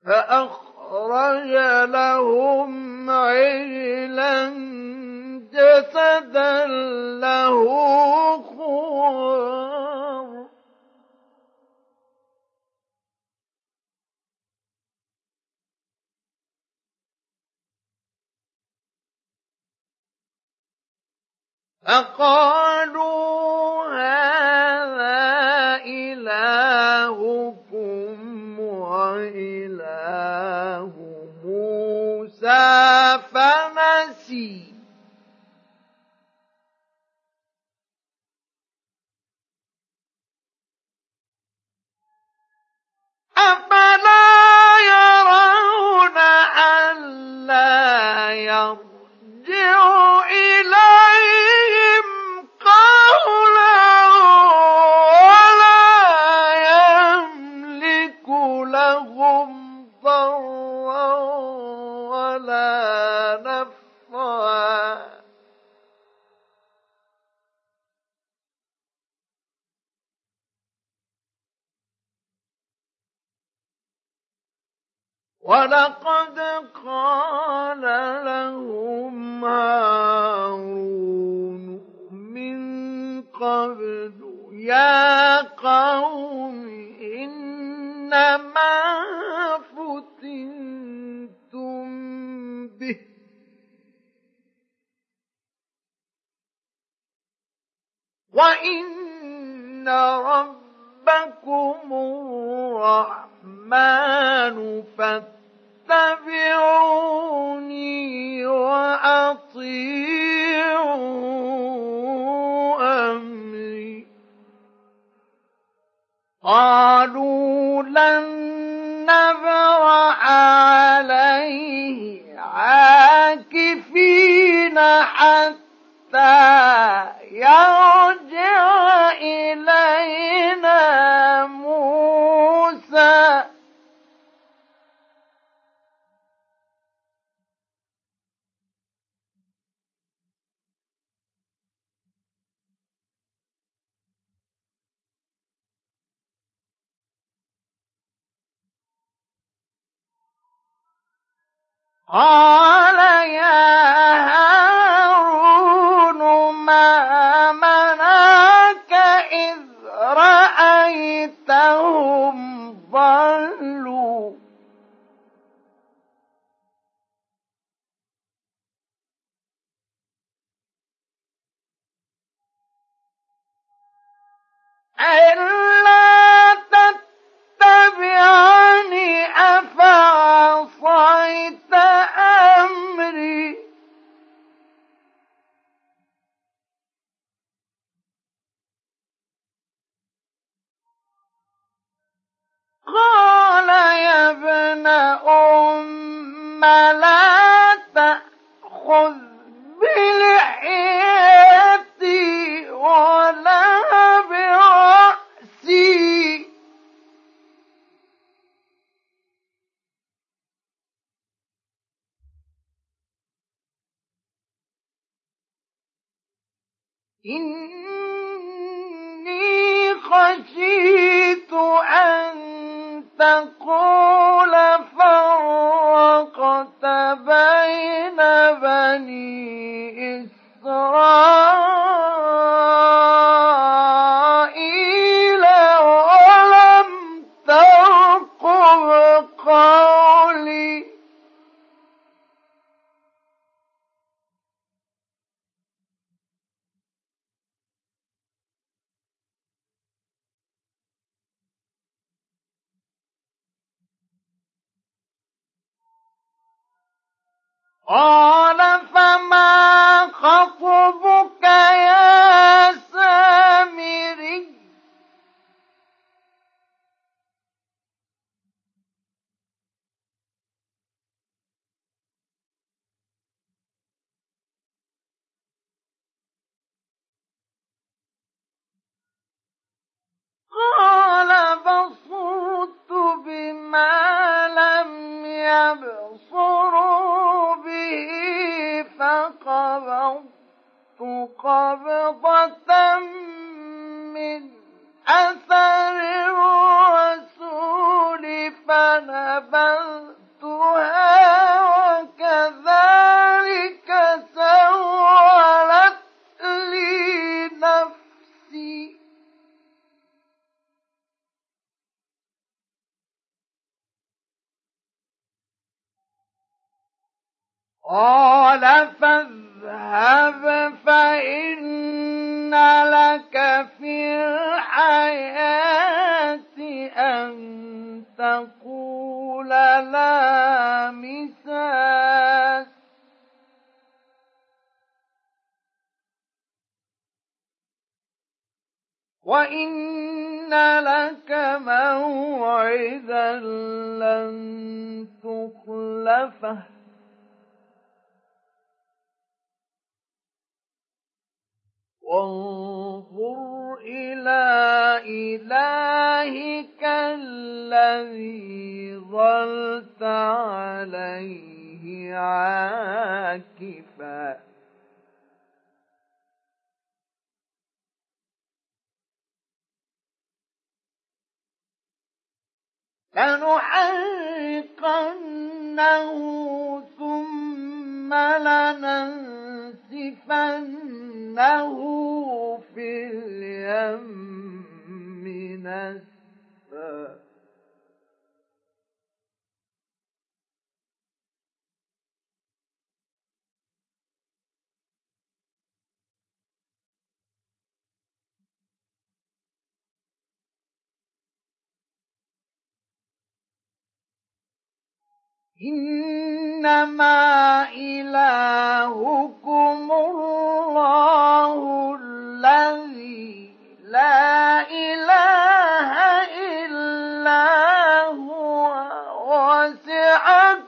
فأخرج لهم عجلا جسدا له خوار فقالوا هذا إلهكم وإله موسى فنسي أفلا يرون ألا يرجع إليهم قولا ولا يملك لهم ضرا ولا نفعا ولقد قال لهم هارون من قبل يا قوم إنما فتنتم به وإن ربكم الرحمن فاتبعوني وأطيعوا أمري قالوا لن نبرح عليه عاكفين حتى يرجع إلينا موسى قال يا هارون ما منعك إذ رأيتهم ضلوا ألا تتبعني أفعصيت أمري قال يا ابن أم لا تأخذ بلحيتي ولا برأسي إني خشيت أن تقول فرقت بين بني إسرائيل ولم ترقب قولي قال فما خطبك يا سامري قال بصرت بما لم يبصروا به فقبضت قبضة من أثر الرسول فنبذتها قال فاذهب فإن لك في الحياة أن تقول لا مساس وإن لك موعدا لن تخلفه وانظر إلى إلهك الذي ظلت عليه عاكفا لنحرقنه ثم لننسفنه في اليم نسفا إنما إلهكم الله الذي لا إله إلا هو وسع